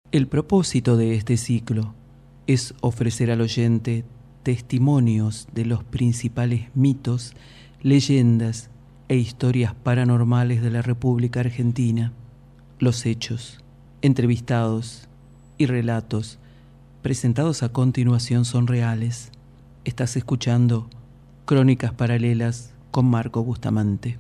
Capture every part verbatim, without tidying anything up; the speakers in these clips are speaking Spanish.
El propósito de este ciclo es ofrecer al oyente testimonios de los principales mitos, leyendas e historias paranormales de la República Argentina. Los hechos, entrevistados y relatos presentados a continuación son reales. Estás escuchando Crónicas Paralelas con Marco Bustamante.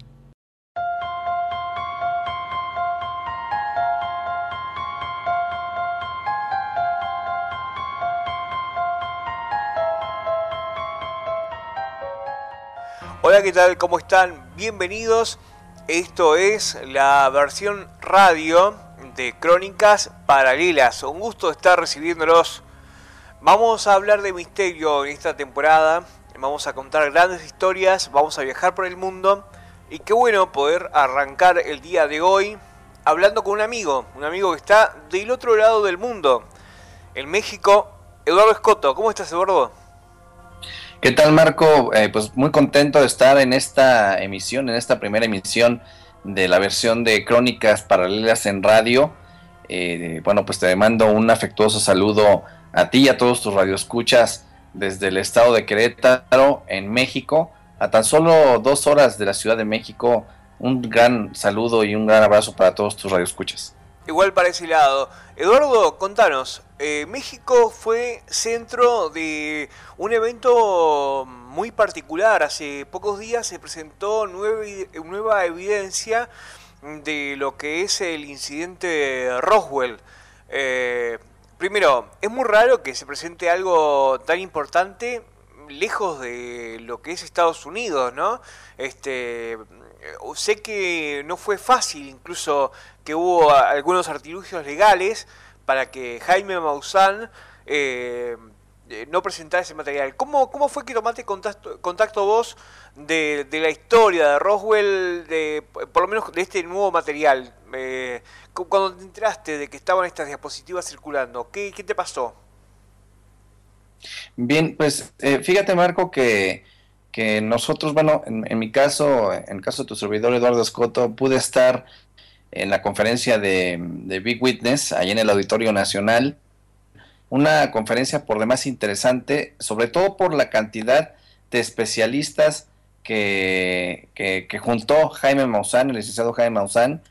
Hola, ¿qué tal? ¿Cómo están? Bienvenidos. Esto es la versión radio de Crónicas Paralelas. Un gusto estar recibiéndolos. Vamos a hablar de misterio en esta temporada. Vamos a contar grandes historias. Vamos a viajar por el mundo. Y qué bueno poder arrancar el día de hoy hablando con un amigo. Un amigo que está del otro lado del mundo. En México, Eduardo Escoto. ¿Cómo estás, Eduardo? ¿Qué tal, Marco? Eh, pues muy contento de estar en esta emisión, en esta primera emisión de la versión de Crónicas Paralelas en radio. Eh, bueno, pues te mando un afectuoso saludo a ti y a todos tus radioescuchas desde el estado de Querétaro, en México, a tan solo dos horas de la Ciudad de México. Un gran saludo y un gran abrazo para todos tus radioescuchas. Igual para ese lado. Eduardo, contanos, eh, México fue centro de un evento muy particular. Hace pocos días se presentó nueva, nueva evidencia de lo que es el incidente Roswell. Eh, primero, es muy raro que se presente algo tan importante lejos de lo que es Estados Unidos, ¿no? Este, sé que no fue fácil, incluso que hubo algunos artilugios legales para que Jaime Maussan eh, no presentara ese material. ¿Cómo, cómo fue que tomaste contacto, contacto vos de, de la historia de Roswell, de, por lo menos de este nuevo material? Eh, cuando te enteraste de que estaban estas diapositivas circulando, ¿qué, qué te pasó? Bien, pues eh, fíjate, Marco, que, que nosotros, bueno, en, en mi caso, en el caso de tu servidor Eduardo Escoto, pude estar en la conferencia de, de Big Witness, ahí en el Auditorio Nacional, una conferencia por demás interesante, sobre todo por la cantidad de especialistas que, que, que juntó Jaime Maussan, el licenciado Jaime Maussan,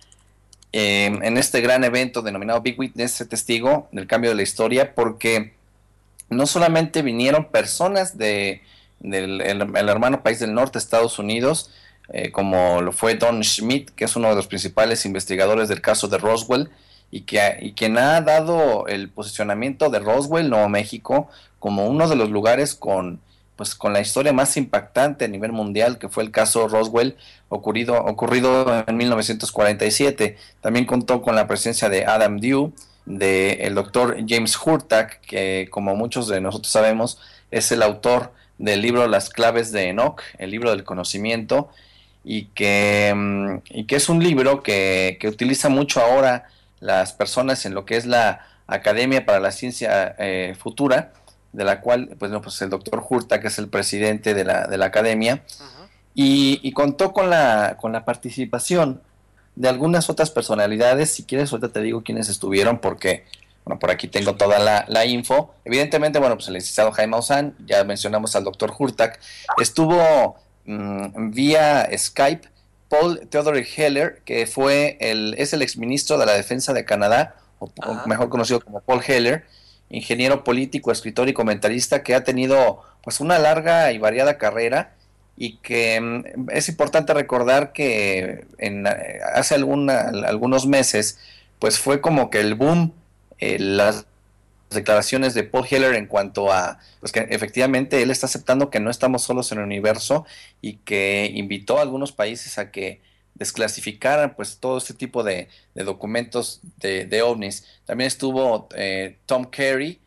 eh, en este gran evento denominado Big Witness, Sé Testigo del Cambio de la Historia, porque no solamente vinieron personas de, del el, el hermano país del norte, Estados Unidos, eh, como lo fue Don Schmidt, que es uno de los principales investigadores del caso de Roswell, y, que, y quien ha dado el posicionamiento de Roswell, Nuevo México, como uno de los lugares con, pues, con la historia más impactante a nivel mundial, que fue el caso Roswell, ocurrido, ocurrido en mil novecientos cuarenta y siete. También contó con la presencia de Adam Dew, del doctor James Hurtak, que como muchos de nosotros sabemos es el autor del libro Las Claves de Enoch, el libro del conocimiento, y que, y que es un libro que, que utiliza mucho ahora las personas en lo que es la Academia para la Ciencia eh, Futura, de la cual pues, no, pues el doctor Hurtak es el presidente de la, de la academia, uh-huh. y, y contó con la, con la participación de algunas otras personalidades. Si quieres, ahorita te digo quiénes estuvieron, porque, bueno, por aquí tengo toda la, la info. Evidentemente, bueno, pues el licenciado Jaime Maussan, ya mencionamos al doctor Hurtak, estuvo mmm, vía Skype Paul Theodore Heller, que fue el, es el exministro de la Defensa de Canadá, o, o mejor conocido como Paul Heller, ingeniero político, escritor y comentarista que ha tenido pues una larga y variada carrera, y que es importante recordar que en, hace alguna, algunos meses pues fue como que el boom, eh, las declaraciones de Paul Heller en cuanto a pues que efectivamente él está aceptando que no estamos solos en el universo, y que invitó a algunos países a que desclasificaran pues todo este tipo de, de documentos de, de ovnis. También estuvo eh, Tom Carey,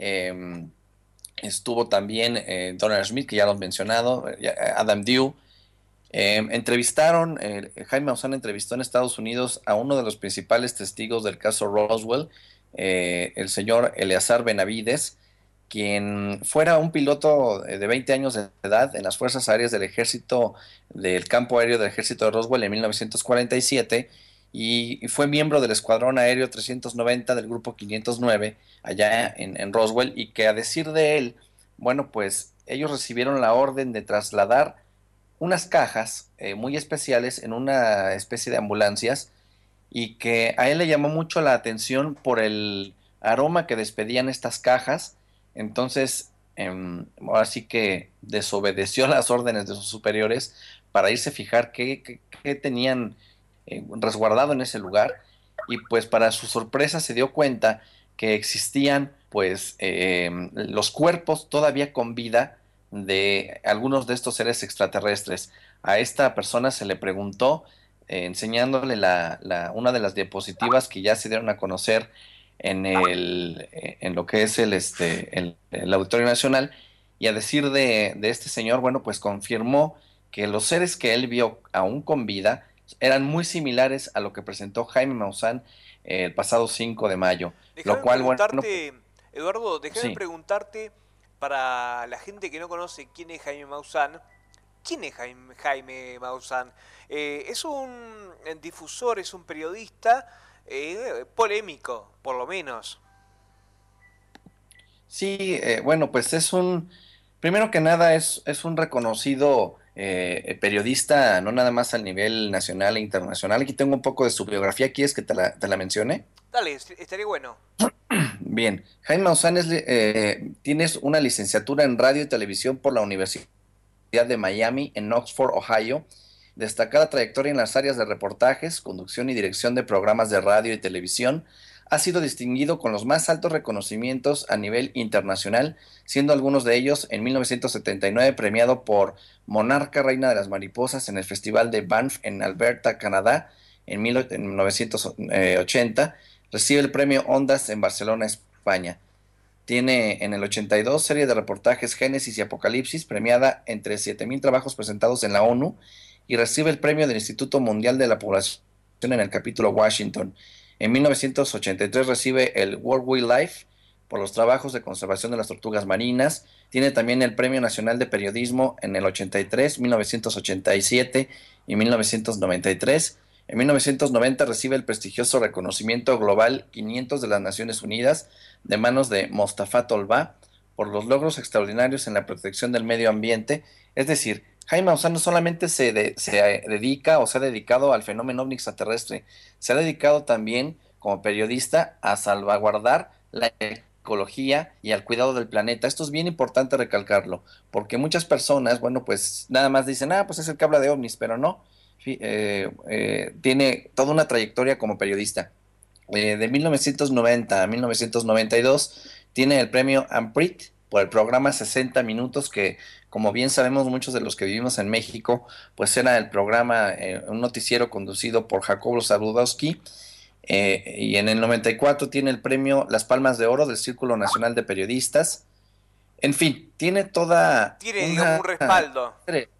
eh, estuvo también eh, Donald Schmidt, que ya lo he mencionado, eh, Adam Dew. Eh, entrevistaron, eh, Jaime Maussan entrevistó en Estados Unidos a uno de los principales testigos del caso Roswell, eh, el señor Eleazar Benavides, quien fuera un piloto de veinte años de edad en las Fuerzas Aéreas del Ejército, del Campo Aéreo del Ejército de Roswell en mil novecientos cuarenta y siete, y fue miembro del Escuadrón Aéreo trescientos noventa del Grupo quinientos nueve allá en, en Roswell, y que a decir de él, bueno, pues ellos recibieron la orden de trasladar unas cajas eh, muy especiales en una especie de ambulancias, y que a él le llamó mucho la atención por el aroma que despedían estas cajas. Entonces, eh, ahora sí que desobedeció las órdenes de sus superiores para irse a fijar qué, qué, qué tenían eh, resguardado en ese lugar, y pues para su sorpresa se dio cuenta que existían pues eh, los cuerpos todavía con vida de algunos de estos seres extraterrestres. A esta persona se le preguntó, eh, enseñándole la, la, una de las diapositivas que ya se dieron a conocer en, el, en lo que es el, este, el, el Auditorio Nacional, y a decir de, de este señor, bueno, pues confirmó que los seres que él vio aún con vida eran muy similares a lo que presentó Jaime Maussan eh, el pasado cinco de mayo, lo Déjame cual, bueno, preguntarte, Eduardo, déjame sí. preguntarte, para la gente que no conoce quién es Jaime Maussan, ¿quién es Jaime, Jaime Maussan? Eh, es un difusor, es un periodista eh, polémico, por lo menos. Sí, eh, bueno, pues es un, primero que nada es, es un reconocido eh, periodista, no nada más al nivel nacional e internacional. Aquí tengo un poco de su biografía, ¿quieres que te la, te la mencione? Dale, est- estaría bueno. Bien, Jaime Maussan es, li- eh, tienes una licenciatura en radio y televisión por la Universidad de Miami en Oxford, Ohio, destacada trayectoria en las áreas de reportajes, conducción y dirección de programas de radio y televisión. Ha sido distinguido con los más altos reconocimientos a nivel internacional, siendo algunos de ellos en mil novecientos setenta y nueve premiado por Monarca Reina de las Mariposas en el Festival de Banff en Alberta, Canadá, en mil novecientos ochenta. Recibe el premio Ondas en Barcelona, España. Tiene en el ochenta y dos serie de reportajes Génesis y Apocalipsis, premiada entre siete mil trabajos presentados en la ONU, y recibe el premio del Instituto Mundial de la Población en el capítulo Washington. En mil novecientos ochenta y tres recibe el World Wildlife por los trabajos de conservación de las tortugas marinas. Tiene también el Premio Nacional de Periodismo en el ochenta y tres, mil novecientos ochenta y siete y mil novecientos noventa y tres. En mil novecientos noventa recibe el prestigioso reconocimiento global quinientos de las Naciones Unidas de manos de Mostafa Tolba por los logros extraordinarios en la protección del medio ambiente. Es decir, Jaime Maussan no solamente se, de, se dedica o se ha dedicado al fenómeno ovni extraterrestre, se ha dedicado también como periodista a salvaguardar la ecología y al cuidado del planeta. Esto es bien importante recalcarlo, porque muchas personas, bueno, pues nada más dicen, ah, pues es el que habla de ovnis, pero no. Eh, eh, tiene toda una trayectoria como periodista. Eh, de mil novecientos noventa a mil novecientos noventa y dos tiene el premio Amprit por el programa sesenta Minutos, que como bien sabemos muchos de los que vivimos en México, pues era el programa, eh, un noticiero conducido por Jacobo Zabludowski. Eh, y en el noventa y cuatro tiene el premio Las Palmas de Oro del Círculo Nacional de Periodistas. En fin, tiene toda Tiene, digamos, una un respaldo.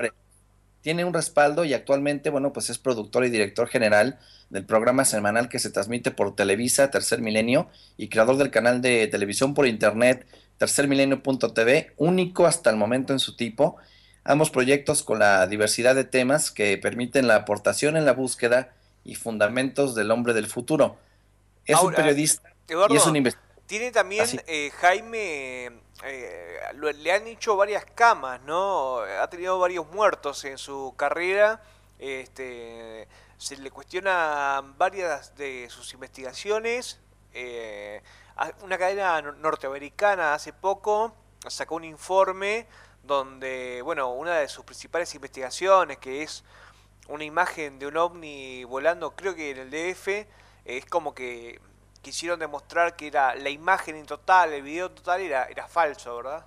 tiene un respaldo, y actualmente, bueno, pues es productor y director general del programa semanal que se transmite por Televisa, Tercer Milenio, y creador del canal de televisión por internet tercer milenio punto t v, único hasta el momento en su tipo. Ambos proyectos con la diversidad de temas que permiten la aportación en la búsqueda y fundamentos del hombre del futuro. Es un Ahora, periodista y es un Eduardo, investigador. tiene también Así. eh, Jaime, eh, lo- le han hecho varias camas, ¿no? Ha tenido varios muertos en su carrera. Este, se le cuestionan varias de sus investigaciones. Eh, a- una cadena nor- norteamericana hace poco sacó un informe donde, bueno, una de sus principales investigaciones, que es una imagen de un ovni volando, creo que en el D F, es como que quisieron demostrar que era la imagen en total, el video en total era, era falso, ¿verdad?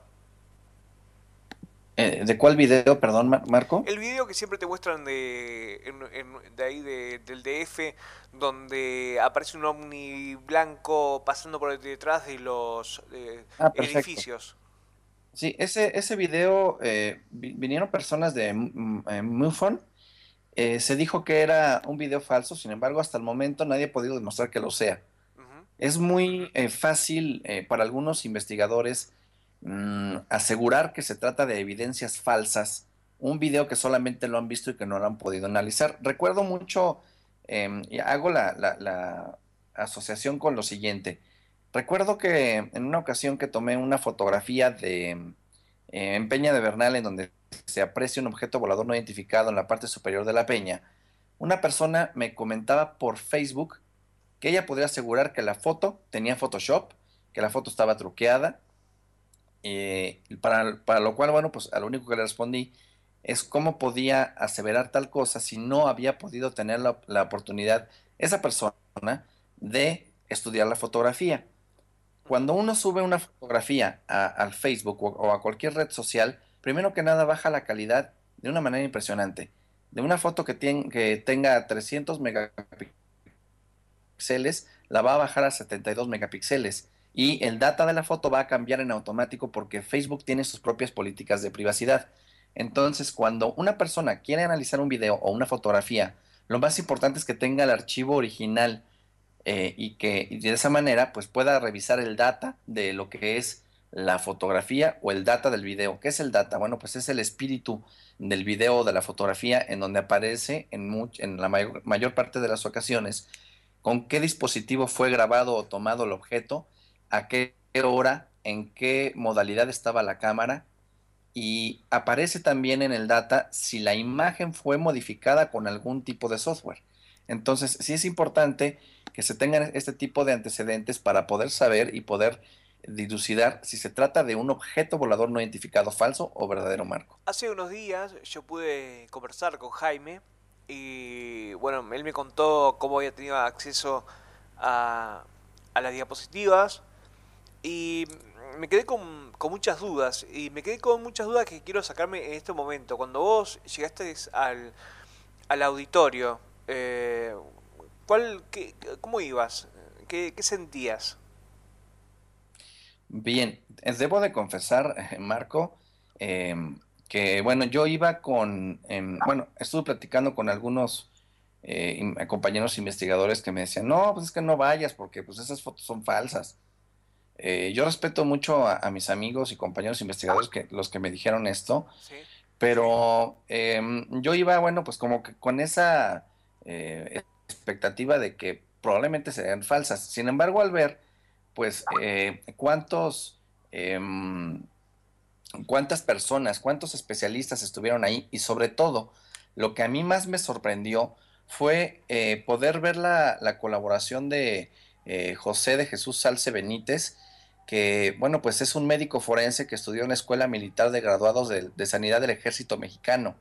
Eh, ¿de cuál video, perdón, Mar- Marco? El video que siempre te muestran de, en- en- de ahí de- del D F, donde aparece un ovni blanco pasando por detrás de los eh, Ah, perfecto. edificios. Sí, ese, ese video, eh, vi- vinieron personas de mm, eh, MUFON. Eh, se dijo que era un video falso, sin embargo, hasta el momento nadie ha podido demostrar que lo sea. Ujú. Es muy eh, fácil eh, para algunos investigadores mm, asegurar que se trata de evidencias falsas, un video que solamente lo han visto y que no lo han podido analizar. Recuerdo mucho eh, y hago la, la, la asociación con lo siguiente. Recuerdo que en una ocasión que tomé una fotografía de eh, en Peña de Bernal, en donde se aprecia un objeto volador no identificado en la parte superior de la peña, una persona me comentaba por Facebook que ella podría asegurar que la foto tenía Photoshop, que la foto estaba truqueada, eh, para, para lo cual, bueno, pues a lo único que le respondí es cómo podía aseverar tal cosa si no había podido tener la, la oportunidad esa persona de estudiar la fotografía. Cuando uno sube una fotografía a- al Facebook o, o a cualquier red social, primero que nada baja la calidad de una manera impresionante. De una foto que, tien- que tenga trescientos megapíxeles, la va a bajar a setenta y dos megapíxeles. Y el data de la foto va a cambiar en automático porque Facebook tiene sus propias políticas de privacidad. Entonces, cuando una persona quiere analizar un video o una fotografía, lo más importante es que tenga el archivo original, eh, y que y de esa manera pues pueda revisar el data de lo que es la fotografía o el data del video. ¿Qué es el data? Bueno, pues es el espíritu del video o de la fotografía en donde aparece en, much, en la mayor, mayor parte de las ocasiones con qué dispositivo fue grabado o tomado el objeto, a qué hora, en qué modalidad estaba la cámara, y aparece también en el data si la imagen fue modificada con algún tipo de software. Entonces, sí es importante que se tengan este tipo de antecedentes para poder saber y poder dilucidar si se trata de un objeto volador no identificado falso o verdadero, Marco. Hace unos días yo pude conversar con Jaime y bueno, él me contó cómo había tenido acceso a, a las diapositivas y me quedé con, con muchas dudas y me quedé con muchas dudas que quiero sacarme en este momento. Cuando vos llegaste al, al auditorio, eh, ¿cuál, qué, ¿cómo ibas? ¿Qué, qué sentías? Bien, eh, debo de confesar, eh, Marco, em, que bueno, yo iba con, em, bueno, estuve platicando con algunos eh, in- compañeros investigadores que me decían, no, pues es que no vayas porque pues esas fotos son falsas. Eh, yo respeto mucho a, a mis amigos y compañeros investigadores que los que me dijeron esto, Sí. pero em, yo iba, bueno, pues como que con esa eh, expectativa de que probablemente serían falsas. Sin embargo, al ver, pues, eh, cuántos, em, cuántas personas, cuántos especialistas estuvieron ahí y sobre todo, lo que a mí más me sorprendió fue eh, poder ver la, la colaboración de eh, José de Jesús Salce Benítez, que, bueno, pues es un médico forense que estudió en la Escuela Militar de Graduados de, de Sanidad del Ejército Mexicano.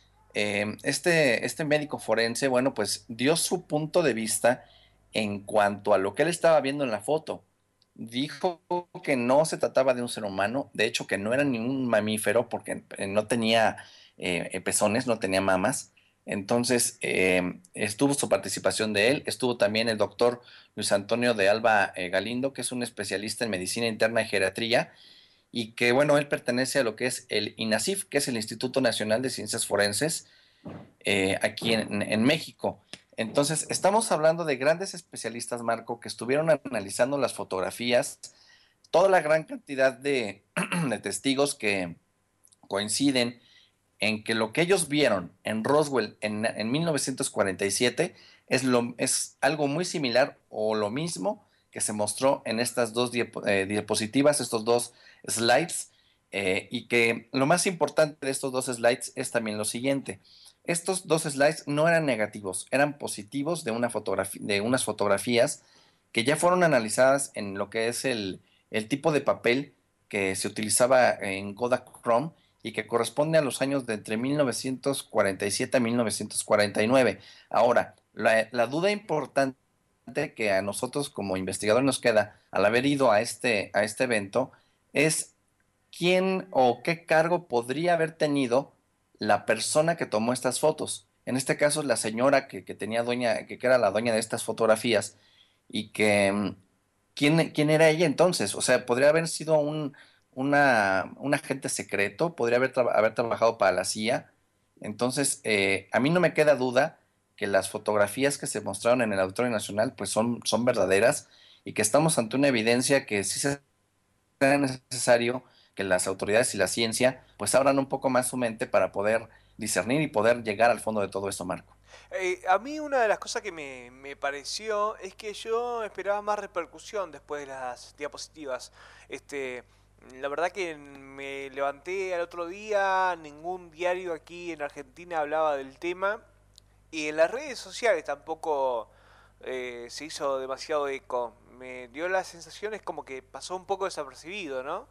Eh, este, este médico forense, bueno, pues dio su punto de vista en cuanto a lo que él estaba viendo en la foto. Dijo que no se trataba de un ser humano, de hecho que no era ningún mamífero porque eh, no tenía eh, pezones, no tenía mamas. Entonces, eh, estuvo su participación de él, estuvo también el doctor Luis Antonio de Alba eh, Galindo, que es un especialista en medicina interna y geriatría, y que, bueno, él pertenece a lo que es el INACIF, que es el Instituto Nacional de Ciencias Forenses, eh, aquí en, en México. Entonces, estamos hablando de grandes especialistas, Marco, que estuvieron analizando las fotografías, toda la gran cantidad de, de testigos que coinciden en que lo que ellos vieron en Roswell en, en mil novecientos cuarenta y siete es, lo, es algo muy similar o lo mismo que se mostró en estas dos diap eh, diapositivas, estos dos slides, eh, y que lo más importante de estos dos slides es también lo siguiente. Estos dos slides no eran negativos, eran positivos de, una de unas fotografías que ya fueron analizadas en lo que es el, el tipo de papel que se utilizaba en Kodachrome y que corresponde a los años de entre mil novecientos cuarenta y siete a mil novecientos cuarenta y nueve. Ahora, la, la duda importante que a nosotros como investigadores nos queda al haber ido a este, a este evento es quién o qué cargo podría haber tenido la persona que tomó estas fotos. En este caso, la señora que, que tenía dueña, que, que era la dueña de estas fotografías y que mm, ¿quién, quién era ella entonces? O sea, podría haber sido un, una, un agente secreto, podría haber, tra- haber trabajado para la C I A. Entonces, eh, a mí no me queda duda que las fotografías que se mostraron en el Auditorio Nacional pues son, son verdaderas y que estamos ante una evidencia que sí se era necesario que las autoridades y la ciencia pues abran un poco más su mente para poder discernir y poder llegar al fondo de todo esto, Marco. Eh, a mí una de las cosas que me, me pareció es que yo esperaba más repercusión después de las diapositivas. Este, la verdad que me levanté al otro día, ningún diario aquí en Argentina hablaba del tema y en las redes sociales tampoco eh, se hizo demasiado eco. Me dio la sensación es como que pasó un poco desapercibido, ¿no?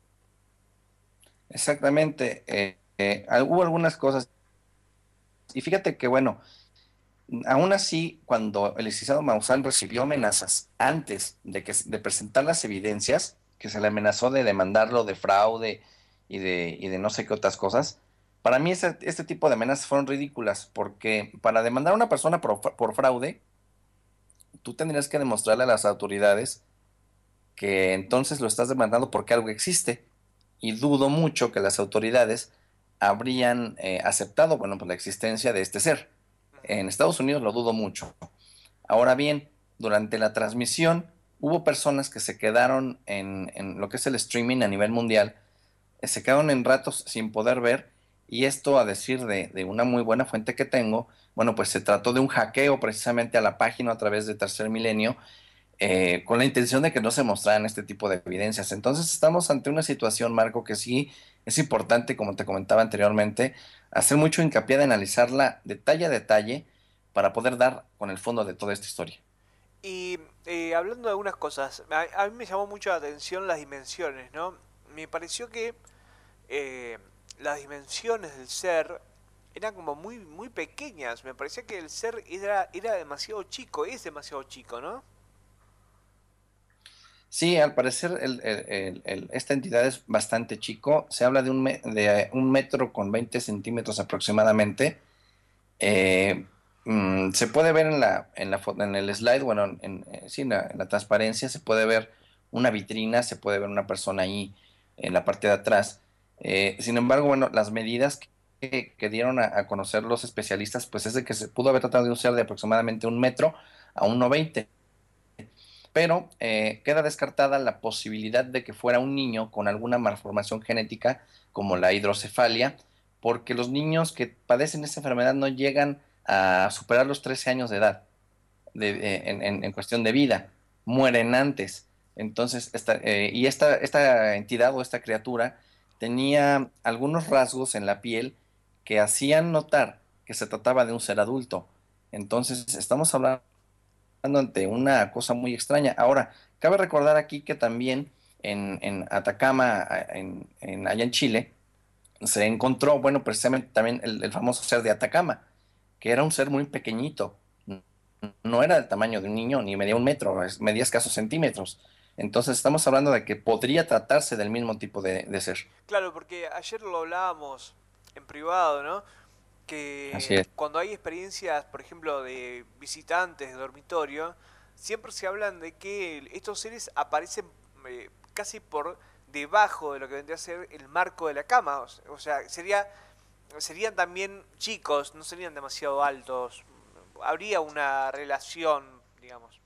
Exactamente. Eh, eh, al- hubo algunas cosas. Y fíjate que, bueno, aún así, cuando el licenciado Maussan recibió amenazas antes de, que, de presentar las evidencias, que se le amenazó de demandarlo de fraude y de, y de no sé qué otras cosas, para mí ese- este tipo de amenazas fueron ridículas, porque para demandar a una persona por, por fraude, tú tendrías que demostrarle a las autoridades que entonces lo estás demandando porque algo existe. Y dudo mucho que las autoridades habrían eh, aceptado, bueno, pues la existencia de este ser. Ujú. En Estados Unidos lo dudo mucho. Ahora bien, durante la transmisión hubo personas que se quedaron en, en lo que es el streaming a nivel mundial, eh, se quedaron en ratos sin poder ver, y esto a decir de, de una muy buena fuente que tengo, bueno, pues se trató de un hackeo precisamente a la página a través de Tercer Milenio, eh, con la intención de que no se mostraran este tipo de evidencias. Entonces estamos ante una situación, Marco, que sí es importante, como te comentaba anteriormente, hacer mucho hincapié de analizarla detalle a detalle para poder dar con el fondo de toda esta historia. Y eh, hablando de algunas cosas, a, a mí me llamó mucho la atención las dimensiones, ¿no? Me pareció que eh, las dimensiones del ser eran como muy muy pequeñas. Me parecía que el ser era, era demasiado chico, es demasiado chico, ¿no? Sí, al parecer el- el- el- el- esta entidad es bastante chico. Se habla de un, me- de un metro con veinte centímetros aproximadamente. Eh, mm, Se puede ver en la, en la, fo- en el slide, bueno, en, eh, sí, en la, en la transparencia se puede ver una vitrina, se puede ver una persona ahí en la parte de atrás. Eh, sin embargo, bueno, las medidas que, que dieron a, a conocer los especialistas, pues es de que se pudo haber tratado de un ser de aproximadamente un metro a uno veinte, pero eh, queda descartada la posibilidad de que fuera un niño con alguna malformación genética como la hidrocefalia, porque los niños que padecen esta enfermedad no llegan a superar los trece años de edad de, eh, en, en- en cuestión de vida, mueren antes. Entonces, esta, eh, y esta, esta entidad o esta criatura tenía algunos rasgos en la piel que hacían notar que se trataba de un ser adulto. Entonces, estamos hablando ante una cosa muy extraña. Ahora, cabe recordar aquí que también en, en Atacama, en, en- allá en Chile, se encontró, bueno, precisamente también el, el famoso ser de Atacama, que era un ser muy pequeñito. No era del tamaño de un niño, ni medía un metro, es- medía escasos centímetros. Entonces estamos hablando de que podría tratarse del mismo tipo de, de ser. Claro, porque ayer lo hablábamos en privado, ¿no? Así Que es. cuando hay experiencias, por ejemplo, de visitantes de dormitorio, siempre se hablan de que estos seres aparecen eh, casi por debajo de lo que vendría a ser el marco de la cama. O se- o sea, sería, serían también chicos, no serían demasiado altos. Habría una relación, digamos.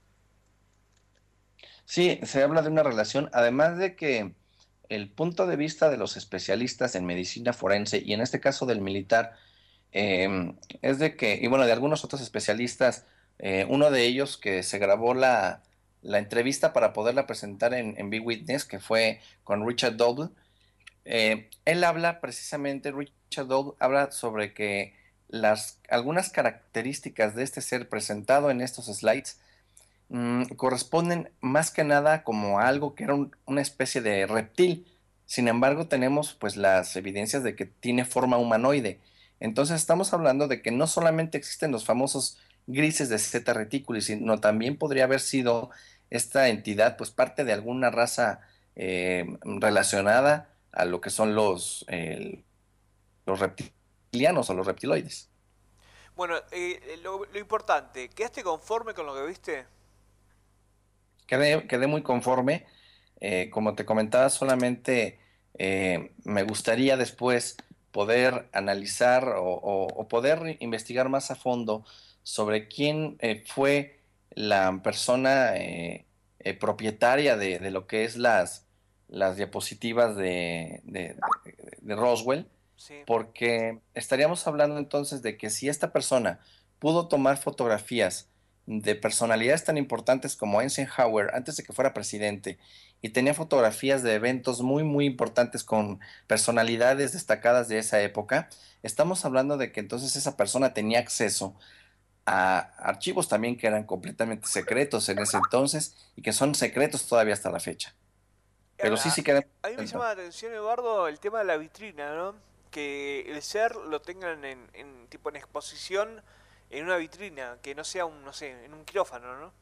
Sí, se habla de una relación, además de que el punto de vista de los especialistas en medicina forense, y en este caso del militar, eh, es de que, y bueno, de algunos otros especialistas, eh, uno de ellos que se grabó la, la entrevista para poderla presentar en, en Big Witness, que fue con Richard Doble, eh, él habla precisamente, Richard Doble habla sobre que las, algunas características de este ser presentado en estos slides mm, corresponden más que nada como a algo que era un- una especie de reptil. Sin embargo, tenemos pues las evidencias de que tiene forma humanoide. Entonces estamos hablando de que no solamente existen los famosos grises de Zeta Reticuli, sino también podría haber sido esta entidad pues parte de alguna raza eh, relacionada a lo que son los, eh, los reptilianos o los reptiloides. Bueno, eh, lo, lo importante, ¿quedaste conforme con lo que viste? Quedé, quedé muy conforme. Eh, como te comentaba, solamente eh, me gustaría después poder analizar o, o- o poder investigar más a fondo sobre quién eh, fue la persona eh, eh, propietaria de, de lo que es las, las diapositivas de, de- de- de Roswell, Sí. porque estaríamos hablando entonces de que si esta persona pudo tomar fotografías de personalidades tan importantes como Eisenhower antes de que fuera presidente y tenía fotografías de eventos muy muy importantes con personalidades destacadas de esa época, estamos hablando de que entonces esa persona tenía acceso a archivos también que eran completamente secretos en ese entonces y que son secretos todavía hasta la fecha. Pero sí, A, sí queda. a mí me llama la atención, Eduardo, el tema de la vitrina, ¿no? Que el ser lo tengan en, en tipo en exposición en una vitrina, que no sea un, no sé, en un quirófano, ¿no?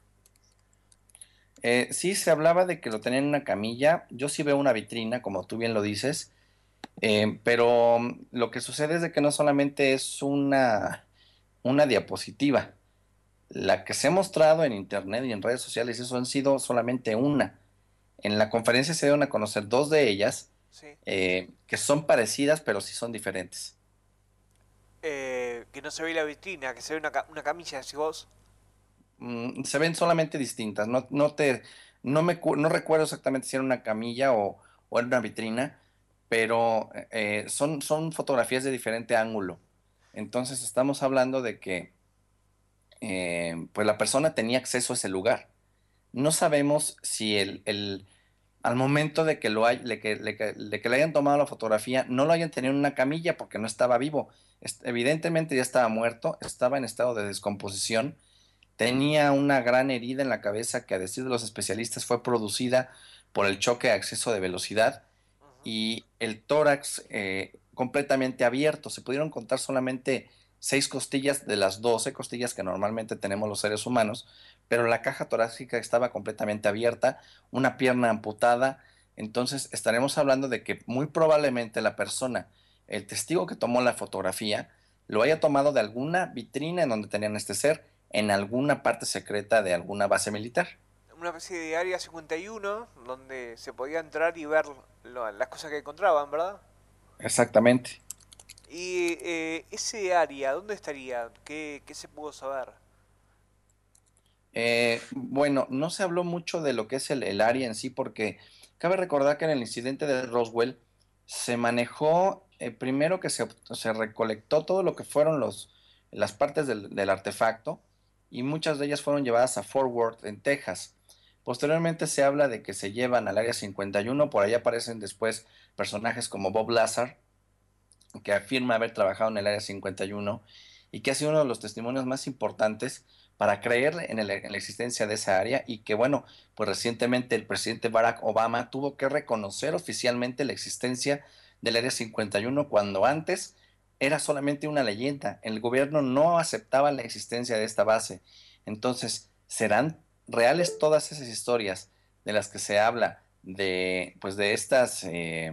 Eh, sí, se hablaba de que lo tenían en una camilla. Yo sí veo una vitrina, como tú bien lo dices, eh, pero mm, lo que sucede es de que no solamente es una, una diapositiva. La que se ha mostrado en internet y en redes sociales, eso han sido solamente una. En la conferencia se dieron a conocer dos de ellas, Sí. eh, que son parecidas, pero sí son diferentes. Eh, que no se ve la vitrina, que se ve una, ca- una camilla, decís vos. Mm, se ven solamente distintas. No, no te, no me, cu- no recuerdo exactamente si era una camilla o, o era una vitrina, pero eh, son, son fotografías de diferente ángulo. Entonces estamos hablando de que eh, pues la persona tenía acceso a ese lugar. No sabemos si el, el- al momento de que lo hay, de que, de que- de que le hayan tomado la fotografía, no lo hayan tenido en una camilla porque no estaba vivo. Es- evidentemente ya estaba muerto, estaba en estado de descomposición. Tenía una gran herida en la cabeza que, a decir de los especialistas, fue producida por el choque a exceso de velocidad Ujú. y el tórax eh, completamente abierto. Se pudieron contar solamente seis costillas de las doce costillas que normalmente tenemos los seres humanos, pero la caja torácica estaba completamente abierta, una pierna amputada. Entonces estaremos hablando de que muy probablemente la persona, el testigo que tomó la fotografía, lo haya tomado de alguna vitrina en donde tenían este ser, en alguna parte secreta de alguna base militar. Una especie de área cincuenta y uno donde se podía entrar y ver lo- las cosas que encontraban, ¿verdad? Exactamente. Y eh, ese área, ¿dónde estaría? ¿Qué, qué se pudo saber? Eh, bueno, no se habló mucho de lo que es el, el área en sí, porque cabe recordar que en el incidente de Roswell se manejó, eh, primero que se, se recolectó todo lo que fueron los, las partes del, del artefacto y muchas de ellas fueron llevadas a Fort Worth, en Texas. Posteriormente se habla de que se llevan al área cincuenta y uno, por ahí aparecen después personajes como Bob Lazar, que afirma haber trabajado en el Área cincuenta y uno y que ha sido uno de los testimonios más importantes para creer en, el- en la existencia de esa área y que bueno, pues recientemente el presidente Barack Obama tuvo que reconocer oficialmente la existencia del Área cincuenta y uno cuando antes era solamente una leyenda. El gobierno no aceptaba la existencia de esta base. Entonces, ¿serán reales todas esas historias de las que se habla de, pues de estas eh,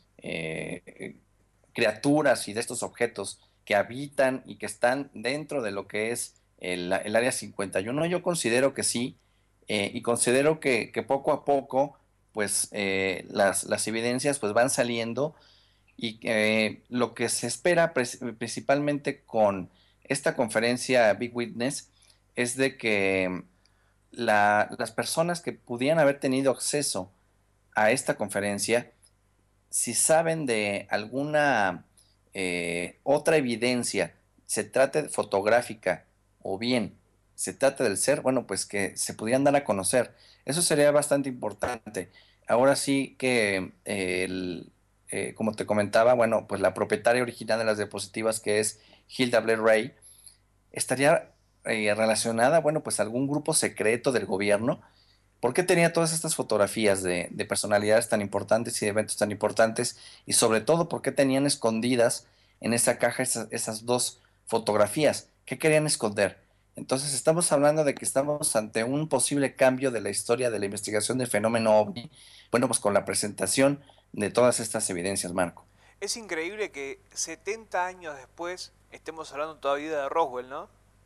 eh, criaturas y de estos objetos que habitan y que están dentro de lo que es el, el área cincuenta y uno? Yo considero que sí, eh, y considero que, que, poco a poco pues eh, las, las, evidencias pues van saliendo y eh, lo que se espera principalmente con esta conferencia Big Witness es de que la, las personas que pudieran haber tenido acceso a esta conferencia, si saben de alguna eh, otra evidencia, se trate de fotográfica o bien se trate del ser, bueno, pues que se pudieran dar a conocer. Eso sería bastante importante. Ahora sí que, eh, el, eh, como te comentaba, bueno, pues la propietaria original de las diapositivas, que es Hilda Blair Ray, estaría eh, relacionada, bueno, pues a algún grupo secreto del gobierno. ¿Por qué tenía todas estas fotografías de, de personalidades tan importantes y de eventos tan importantes? Y sobre todo, ¿por qué tenían escondidas en esa caja esas, esas dos fotografías? ¿Qué querían esconder? Entonces estamos hablando de que estamos ante un posible cambio de la historia de la investigación del fenómeno OVNI, bueno, pues con la presentación de todas estas evidencias, Marco. Es increíble que setenta años después estemos hablando todavía de Roswell, ¿no?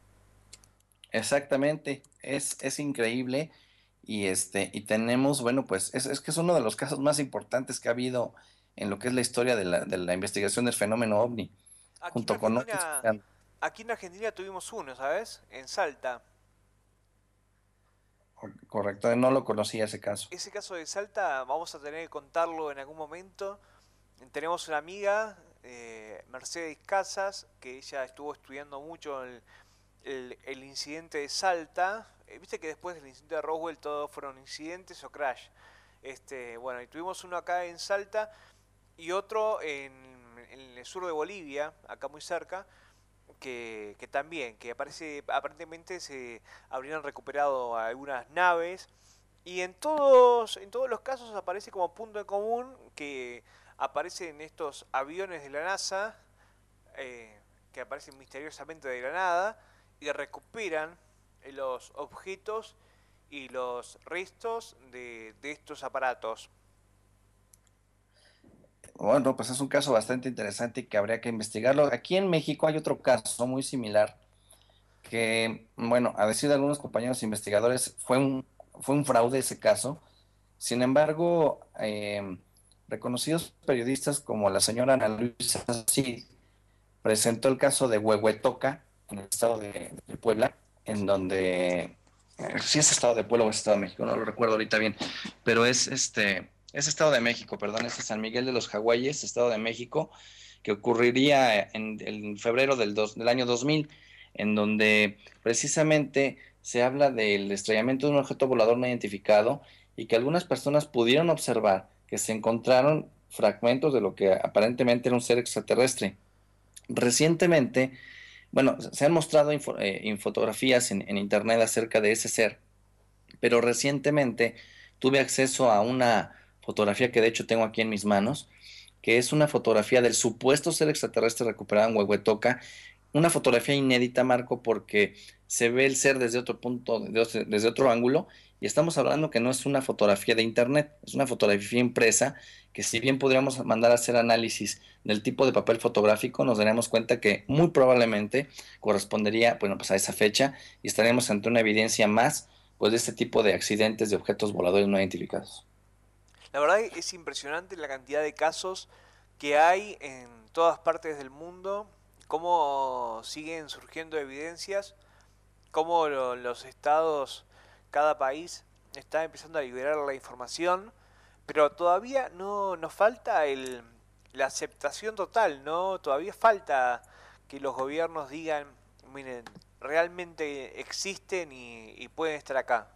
Exactamente, es, es increíble y este y tenemos, bueno, pues es, es que es uno de los casos más importantes que ha habido en lo que es la historia de la, de la investigación del fenómeno OVNI, Aquí en junto con otros que Argentina, han- aquí en Argentina tuvimos uno, ¿sabes? En Salta. correcto, no lo conocía ese caso. Ese caso de Salta vamos a tener que contarlo en algún momento. Tenemos una amiga eh, Mercedes Casas, que ella estuvo estudiando mucho el, el, el incidente de Salta. Eh, Viste que después del incidente de Roswell todos fueron incidentes o crash. Este, bueno, y tuvimos uno acá en Salta y otro en, en el sur de Bolivia, acá muy cerca, que, que también, que aparece, aparentemente se habrían recuperado algunas naves y en todos, en todos los casos aparece como punto en común que aparecen estos aviones de la NASA, eh, que aparecen misteriosamente de la nada y recuperan los objetos y los restos de, de estos aparatos. Bueno, pues es un caso bastante interesante y que habría que investigarlo. Aquí en México hay otro caso muy similar que, bueno, a decir de algunos compañeros investigadores, fue un, fue un fraude ese caso. Sin embargo, eh, reconocidos periodistas como la señora Ana Luisa Cid presentó el caso de Huehuetoca en el estado de, de Puebla, en donde, eh, sí es estado de Puebla o es estado de México, no lo recuerdo ahorita bien, pero es este, es estado de México, perdón, es San Miguel de los Jaguayes, estado de México, que ocurriría en, en febrero del, dos, del año dos mil, en donde precisamente se habla del estrellamiento de un objeto volador no identificado y que algunas personas pudieron observar que se encontraron fragmentos de lo que aparentemente era un ser extraterrestre. Recientemente, bueno, se han mostrado info, eh, infotografías en, en internet acerca de ese ser, pero recientemente tuve acceso a una fotografía que de hecho tengo aquí en mis manos, que es una fotografía del supuesto ser extraterrestre recuperado en Huehuetoca, una fotografía inédita, Marco, porque se ve el ser desde otro punto, desde otro ángulo, y estamos hablando que no es una fotografía de internet, es una fotografía impresa, que si bien podríamos mandar a hacer análisis del tipo de papel fotográfico, nos daremos cuenta que muy probablemente correspondería, bueno, pues a esa fecha, y estaríamos ante una evidencia más, pues, de este tipo de accidentes de objetos voladores no identificados. La verdad es impresionante la cantidad de casos que hay en todas partes del mundo, cómo siguen surgiendo evidencias, cómo lo, los estados, cada país está empezando a liberar la información, pero todavía no nos falta el, la aceptación total, ¿no? Todavía falta que los gobiernos digan, miren, realmente existen y, y pueden estar acá.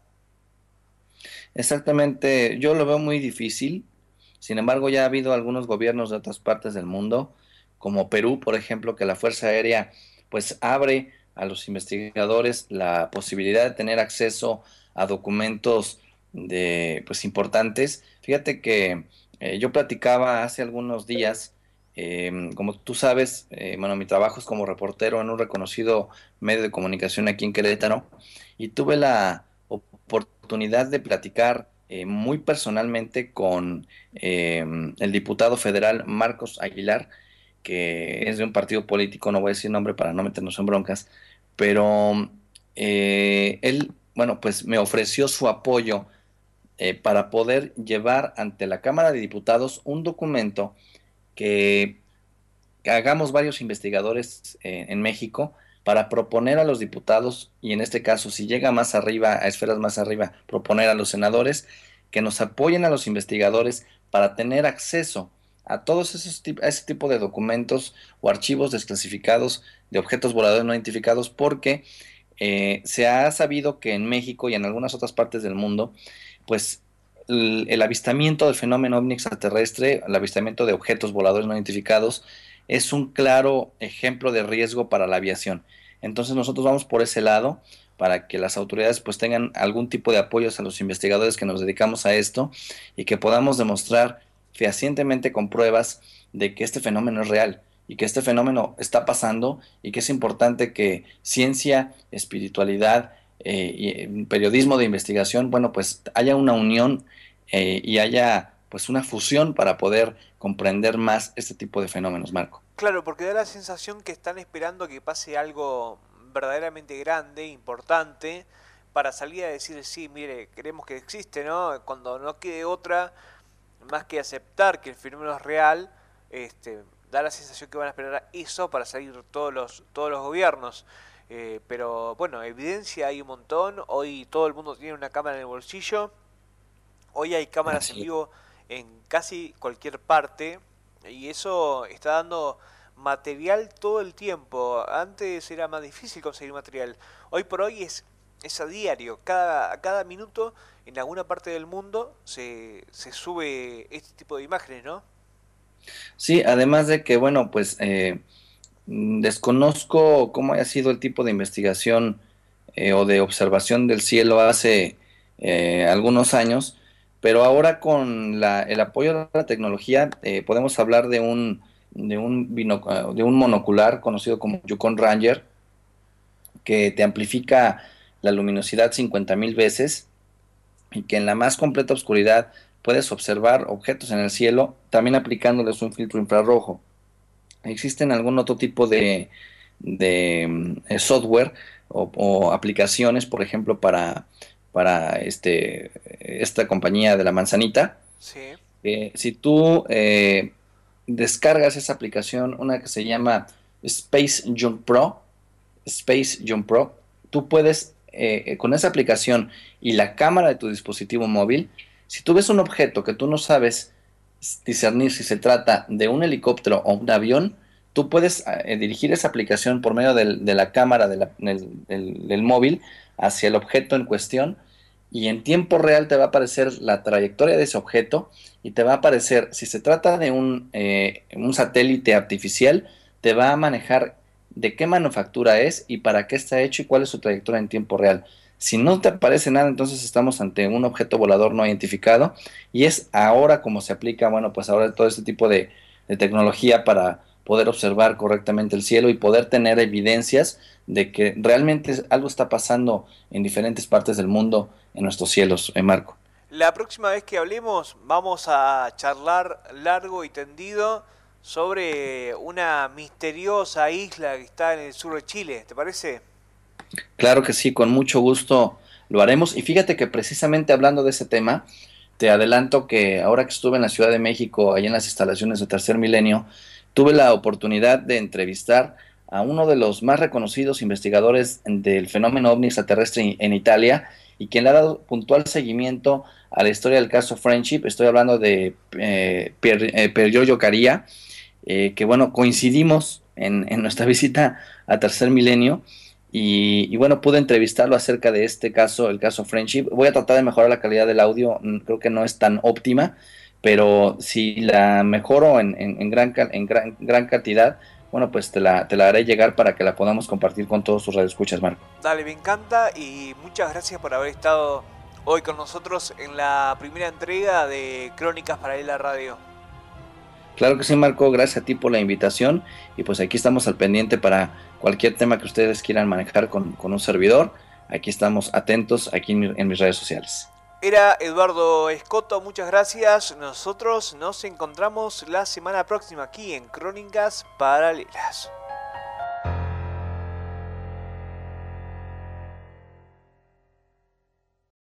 Exactamente, yo lo veo muy difícil. Sin embargo, ya ha habido algunos gobiernos de otras partes del mundo, como Perú, por ejemplo, que la Fuerza Aérea pues abre a los investigadores la posibilidad de tener acceso a documentos de pues importantes. Fíjate que eh, yo platicaba hace algunos días, eh, como tú sabes, eh, bueno, mi trabajo es como reportero en un reconocido medio de comunicación aquí en Querétaro, y tuve la oportunidad de platicar eh, muy personalmente con eh, el diputado federal Marcos Aguilar, que es de un partido político, no voy a decir nombre para no meternos en broncas, pero eh, él, bueno, pues me ofreció su apoyo eh, para poder llevar ante la Cámara de Diputados un documento que hagamos varios investigadores eh, en México para proponer a los diputados, y en este caso, si llega más arriba, a esferas más arriba, proponer a los senadores que nos apoyen a los investigadores para tener acceso a todos esos a ese tipo de documentos o archivos desclasificados de objetos voladores no identificados, porque eh, se ha sabido que en México y en algunas otras partes del mundo, pues el, el avistamiento del fenómeno ovni extraterrestre, el avistamiento de objetos voladores no identificados, es un claro ejemplo de riesgo para la aviación. Entonces nosotros vamos por ese lado para que las autoridades pues tengan algún tipo de apoyos a los investigadores que nos dedicamos a esto y que podamos demostrar fehacientemente con pruebas de que este fenómeno es real y que este fenómeno está pasando y que es importante que ciencia, espiritualidad eh, y eh, periodismo de investigación, bueno, pues haya una unión eh, y haya pues una fusión para poder comprender más este tipo de fenómenos, Marco. Claro, porque da la sensación que están esperando que pase algo verdaderamente grande, importante, para salir a decir, sí, mire, creemos que existe, ¿no? Cuando no quede otra más que aceptar que el fenómeno es real, este, da la sensación que van a esperar eso para salir todos los, todos los gobiernos. Eh, pero bueno, evidencia hay un montón, hoy todo el mundo tiene una cámara en el bolsillo, hoy hay cámaras en Así. vivo en casi cualquier parte, y eso está dando material todo el tiempo. Antes era más difícil conseguir material. Hoy por hoy es, es a diario. Cada, cada minuto en alguna parte del mundo se, se sube este tipo de imágenes, ¿no? Sí, además de que, bueno, pues eh, desconozco cómo haya sido el tipo de investigación eh, o de observación del cielo hace eh, algunos años, pero ahora con la, el apoyo de la tecnología eh, podemos hablar de un, de, un binoc- de un monocular conocido como Yukon Ranger, que te amplifica la luminosidad cincuenta mil veces y que en la más completa oscuridad puedes observar objetos en el cielo, también aplicándoles un filtro infrarrojo. ¿Existen algún otro tipo de, de mm, software o, o aplicaciones, por ejemplo, para, para este, esta compañía de la manzanita? Sí. Eh, si tú eh, descargas esa aplicación, una que se llama Space Jump Pro, Space Jump Pro, tú puedes, eh, con esa aplicación y la cámara de tu dispositivo móvil, si tú ves un objeto que tú no sabes discernir si se trata de un helicóptero o un avión, tú puedes eh, dirigir esa aplicación por medio del, de la cámara de la, del, del, del móvil hacia el objeto en cuestión, y en tiempo real te va a aparecer la trayectoria de ese objeto y te va a aparecer, si se trata de un, eh, un satélite artificial, te va a manejar de qué manufactura es y para qué está hecho y cuál es su trayectoria en tiempo real. Si no te aparece nada, entonces estamos ante un objeto volador no identificado, y es ahora como se aplica, bueno, pues ahora todo este tipo de, de tecnología para poder observar correctamente el cielo y poder tener evidencias de que realmente algo está pasando en diferentes partes del mundo en nuestros cielos, eh, Marco. La próxima vez que hablemos vamos a charlar largo y tendido sobre una misteriosa isla que está en el sur de Chile, ¿te parece? Claro que sí, con mucho gusto lo haremos. Y fíjate que precisamente hablando de ese tema, te adelanto que ahora que estuve en la Ciudad de México, ahí en las instalaciones de Tercer Milenio, tuve la oportunidad de entrevistar a uno de los más reconocidos investigadores del fenómeno ovni extraterrestre en Italia, y quien le ha dado puntual seguimiento a la historia del caso Friendship. Estoy hablando de eh, Pier, eh, Pier Giorgio Caria, eh, que bueno, coincidimos en, en nuestra visita a Tercer Milenio. Y, y bueno, pude entrevistarlo acerca de este caso, el caso Friendship. Voy a tratar de mejorar la calidad del audio, creo que no es tan óptima, pero si la mejoro en, en, en, gran, en gran, gran cantidad, bueno, pues te la, te la haré llegar para que la podamos compartir con todos sus radioescuchas, Marco. Dale, me encanta, y muchas gracias por haber estado hoy con nosotros en la primera entrega de Crónicas Paralelas Radio. Claro que sí, Marco, gracias a ti por la invitación, y pues aquí estamos al pendiente para cualquier tema que ustedes quieran manejar con, con un servidor. Aquí estamos atentos, aquí en, en mis redes sociales. Era Eduardo Escoto, muchas gracias. Nosotros nos encontramos la semana próxima aquí en Crónicas Paralelas.